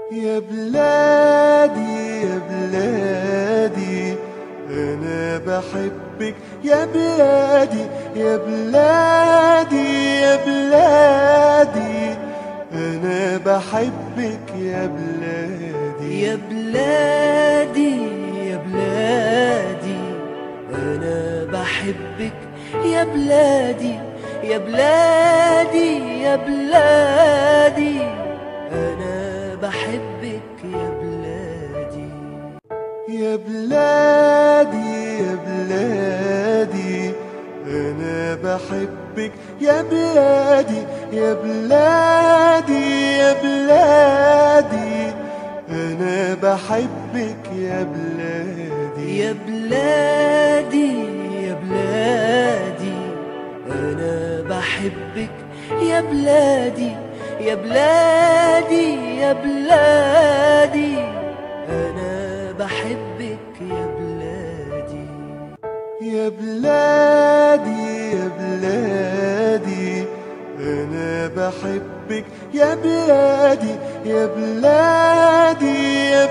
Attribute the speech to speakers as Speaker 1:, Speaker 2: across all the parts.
Speaker 1: يا بلادي يا بلادي أنا بحبك يا بلادي يا بلادي يا بلادي أنا بحبك يا بلادي
Speaker 2: يا بلادي يا بلادي أنا بحبك يا بلادي يا بلادي يا بلادي أنا بحبك يا بلادي
Speaker 1: يا بلادي يا بلادي أنا بحبك يا بلادي يا بلادي يا بلادي أنا بحبك يا بلادي
Speaker 2: يا بلادي يا بلادي أنا بحبك يا بلادي يا بلادي يا بلادي أنا بحبك يا بلادي
Speaker 1: يا بلادي يا بلادي أنا بحبك يا بلادي يا بلادي يا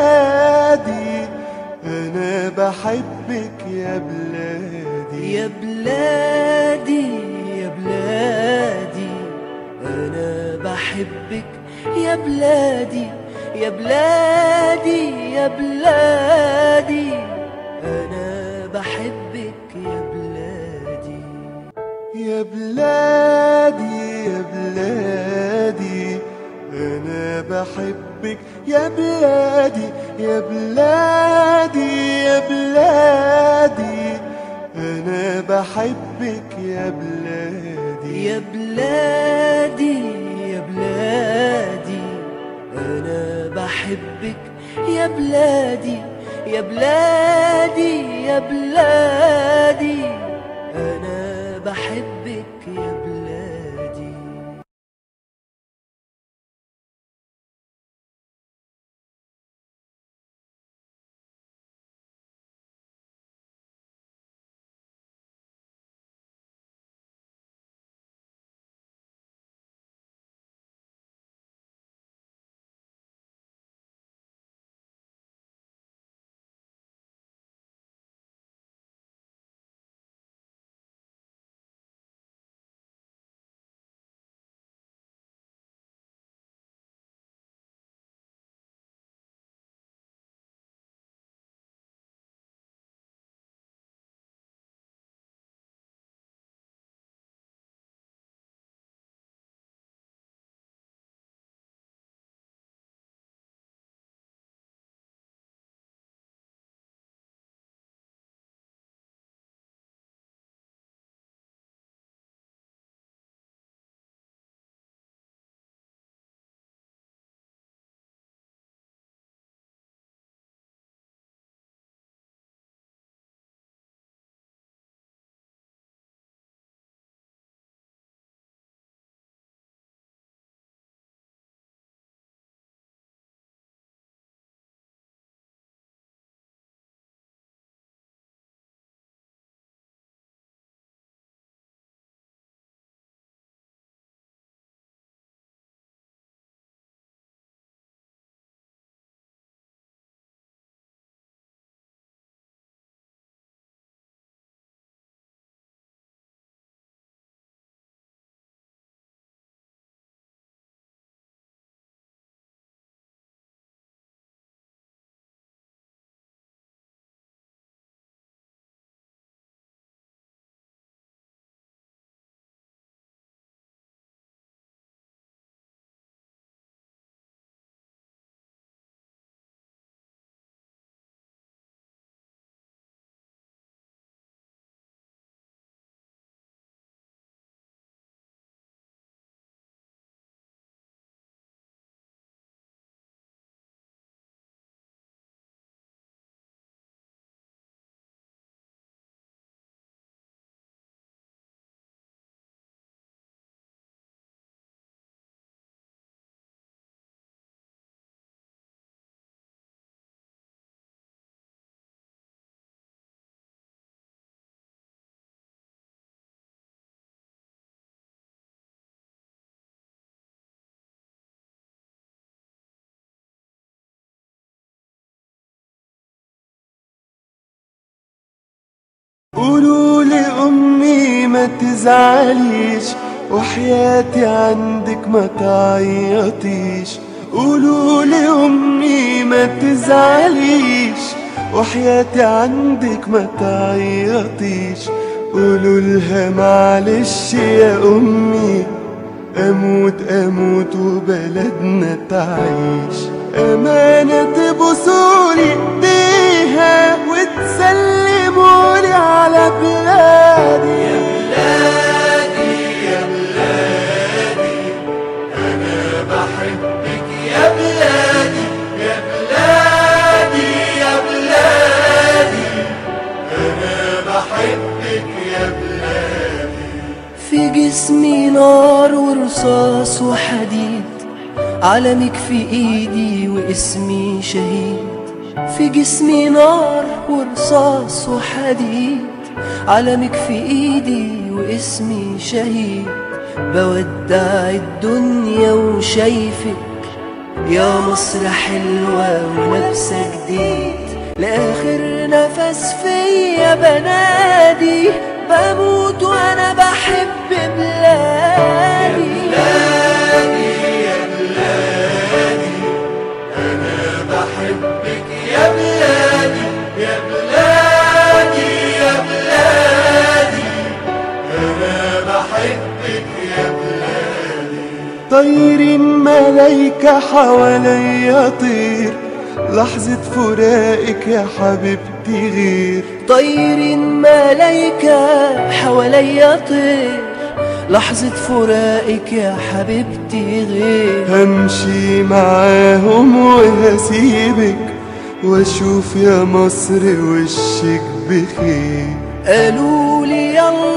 Speaker 1: بلادي أنا بحبك يا بلادي
Speaker 2: يا بلادي يا بلادي أنا بحبك يا بلادي يا بلادي يا بلادي أنا بحبك يا بلادي
Speaker 1: يا بلادي يا بلادي أنا بحبك يا بلادي يا بلادي يا بلادي أنا بحبك يا بلادي
Speaker 2: يا بلادي يا بلادي أنا بحبك يا بلادي يا بلادي يا بلادي أنا بحبك يا بلادي
Speaker 1: قولوا لأمي ما تزعليش، وحياتي عندك ما تعيطيش. قولوا لأمي ما تزعليش، وحياتي عندك ما تعيطيش. قولوا لها معلش يا أمي، أموت وبلدنا تعيش. أمانة تبوسولي ايديها وتسلمولي على بلادي. يا بلادي يا بلادي أنا بحبك يا بلادي. يا بلادي يا بلادي أنا بحبك يا بلادي.
Speaker 2: في جسمي نار ورصاص وحديد، علمك في ايدي واسمي شهيد. في جسمي نار ورصاص وحديد، علمك في ايدي واسمي شهيد. بودع الدنيا وشايفك يا مصر حلوة ولابسة جديد. لآخر نفس فيا بنادي، بموت وانا بحب بلادي.
Speaker 1: يا بلادي أنا بحبك يا بلادي. يا بلادي يا بلادي أنا بحبك يا بلادي. طير ملايكة حواليا طير، لحظة فراقك يا حبيبتي غير.
Speaker 2: طير ملايكة حواليا طير، لحظة فراقك يا حبيبتي غير.
Speaker 1: همشي معاهم وهسيبك، واشوف يا مصر وشك بخير.
Speaker 2: قالوا لي يلا